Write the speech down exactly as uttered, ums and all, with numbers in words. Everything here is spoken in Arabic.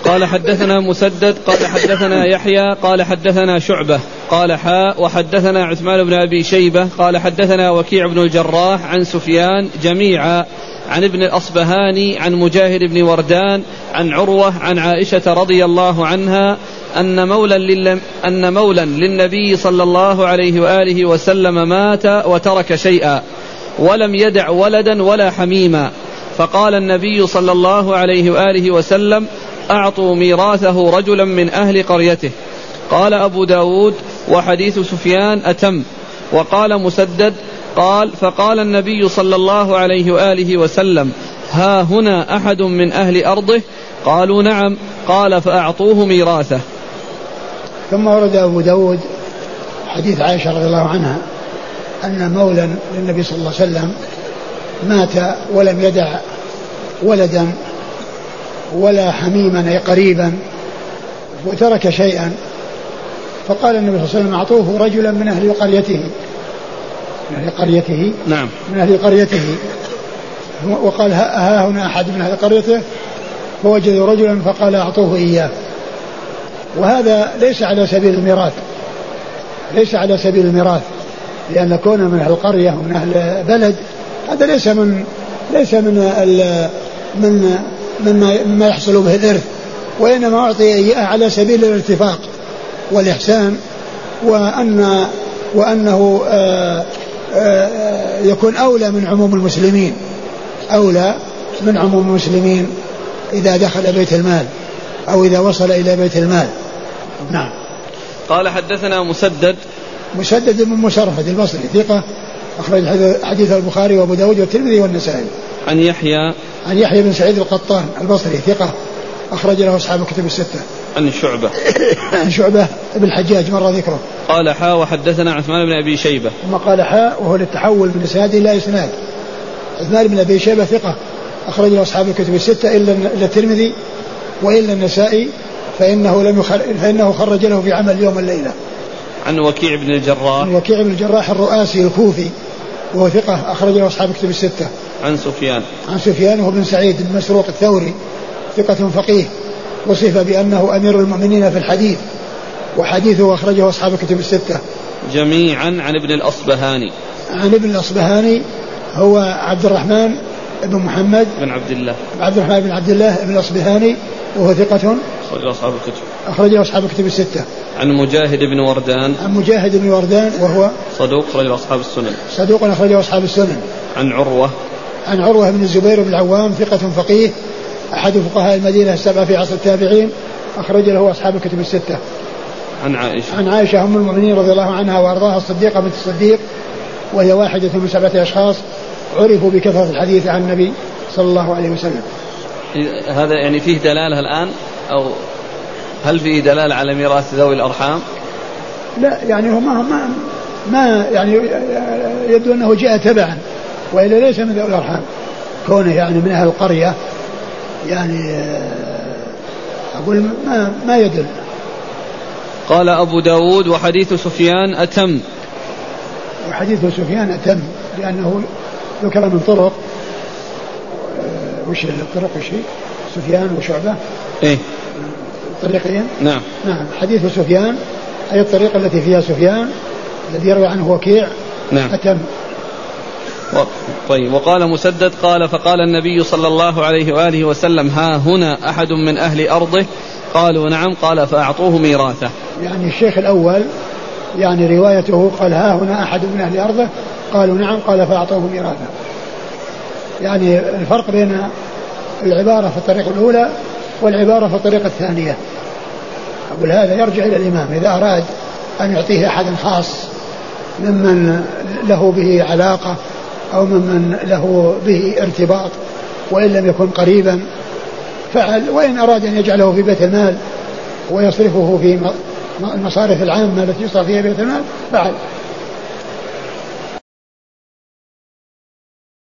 قال حدثنا مسدد قال حدثنا يحيى قال حدثنا شعبة قال حاء وحدثنا عثمان بن أبي شيبة قال حدثنا وكيع بن الجراح عن سفيان جميعا عن ابن الأصبهاني عن مجاهد بن وردان عن عروة عن عائشة رضي الله عنها أن مولا, لل... أن مولا للنبي صلى الله عليه وآله وسلم مات وترك شيئا ولم يدع ولدا ولا حميما، فقال النبي صلى الله عليه وآله وسلم: أعطوا ميراثه رجلا من أهل قريته. قال أبو داود: وحديث سفيان أتم. وقال مسدد قال: فقال النبي صلى الله عليه وآله وسلم: ها هنا أحد من أهل أرضه؟ قالوا: نعم. قال: فأعطوه ميراثه. ثم ورد أبو داود حديث عائشة رضي الله عنها أن مولا للنبي صلى الله عليه وسلم مات ولم يدع ولدا ولا حميما أي قريبا وترك شيئا، فقال النبي صلى الله عليه وسلم: أعطوه رجلا من أهل قريته من أهل قريته نعم من أهل قريته وقال: ها هنا أحد من أهل قريته، فوجدوا رجلا فقال: أعطوه إياه. وهذا ليس على سبيل الميراث ليس على سبيل الميراث لأن كونه من أهل القرية ومن أهل بلد هذا ليس من ليس من ال من مما مما يحصل به الإرث، وإنما أعطي إياه على سبيل الاتفاق والإحسان، وأن وأنه آآ آآ يكون أولى من عموم المسلمين أولى من عموم المسلمين إذا دخل بيت المال أو إذا وصل إلى بيت المال. نعم. قال حدثنا مسدد مسدد بن مسرهد البصري ثقة أخرج حديث البخاري وأبو داود والترمذي والنسائي. عن يحيى عن يحيى بن سعيد القطان البصري ثقة أخرج له أصحاب الكتب الستة. عن شعبة عن شعبة بن الحجاج مر ذكره. قال حاء وحدثنا عثمان بن أبي شيبة. ثم قال حاء وهو للتحول من إسناد إلى إسناد. عثمان بن أبي شيبة ثقة أخرج له أصحاب الكتب الستة إلا الترمذي وإلا النسائي فإنه لم يخر... فإنه خرج له في عمل يوم الليلة. عن وكيع بن الجراح. عن وكيع بن الجراح الرؤاسي الكوفي وهو ثقة أخرج له أصحاب الكتب الستة. عن سفيان. عن سفيان وهو بن سعيد بن مسروق الثوري ثقة فقيه وصف بأنه أمير المؤمنين في الحديث وحديثه أخرجه أصحاب الكتب الستة جميعا. عن ابن الأصبهاني. عن ابن الأصبهاني هو عبد الرحمن بن محمد بن عبد الله عبد الرحمن بن عبد الله بن الأصبهاني وهو ثقة أخرجه أصحاب الكتب أخرجه أصحاب الكتب الستة. عن مجاهد بن وردان. عن مجاهد بن وردان وهو صدوق أخرجه أصحاب السنن. صدوق أخرجه أصحاب السنن. عن عروة. عن عروة بن الزبير بن العوام ثقة فقيه أحد فقهاء المدينة السبعة في عصر التابعين أخرج له أصحاب الكتب الستة. عن عائشة. عن عائشة أم المؤمنين رضي الله عنها وأرضاها الصديقة بنت الصديق وهي واحدة من سبعة أشخاص عرفوا بكثرة الحديث عن النبي صلى الله عليه وسلم. هذا يعني فيه دلالة الآن أو هل فيه دلالة على ميراث ذوي الأرحام؟ لا يعني هو ما, ما, ما يعني يبدو أنه جاء تبعا وإلا ليس من ذوي الأرحام كونه يعني من أهل القرية يعني أقول ما, ما يدل. قال أبو داود وحديث سفيان أتم. وحديث سفيان أتم لأنه ذكر من طرق وش الطرق وش سفيان وشعبة إيه طريقين. نعم نعم حديث سفيان أي الطريقة التي فيها سفيان الذي يروي عنه وكيع. نعم أتم. طيب. وقال مسدد قال فقال النبي صلى الله عليه وآله وسلم: ها هنا أحد من أهل أرضه؟ قالوا: نعم. قال: فأعطوه ميراثه. يعني الشيخ الأول يعني روايته قال: ها هنا أحد من أهل أرضه؟ قالوا: نعم. قال: فأعطوه ميراثه. يعني الفرق بين العبارة في الطريقة الأولى والعبارة في الطريقة الثانية. أقول هذا يرجع إلى الإمام إذا أراد أن يعطيه أحد خاص ممن له به علاقة أو ممن له به ارتباط وإن لم يكن قريبا فعل، وإن أراد أن يجعله في بيت المال ويصرفه في المصارف العامة التي يصرف فيها بيت المال فعل.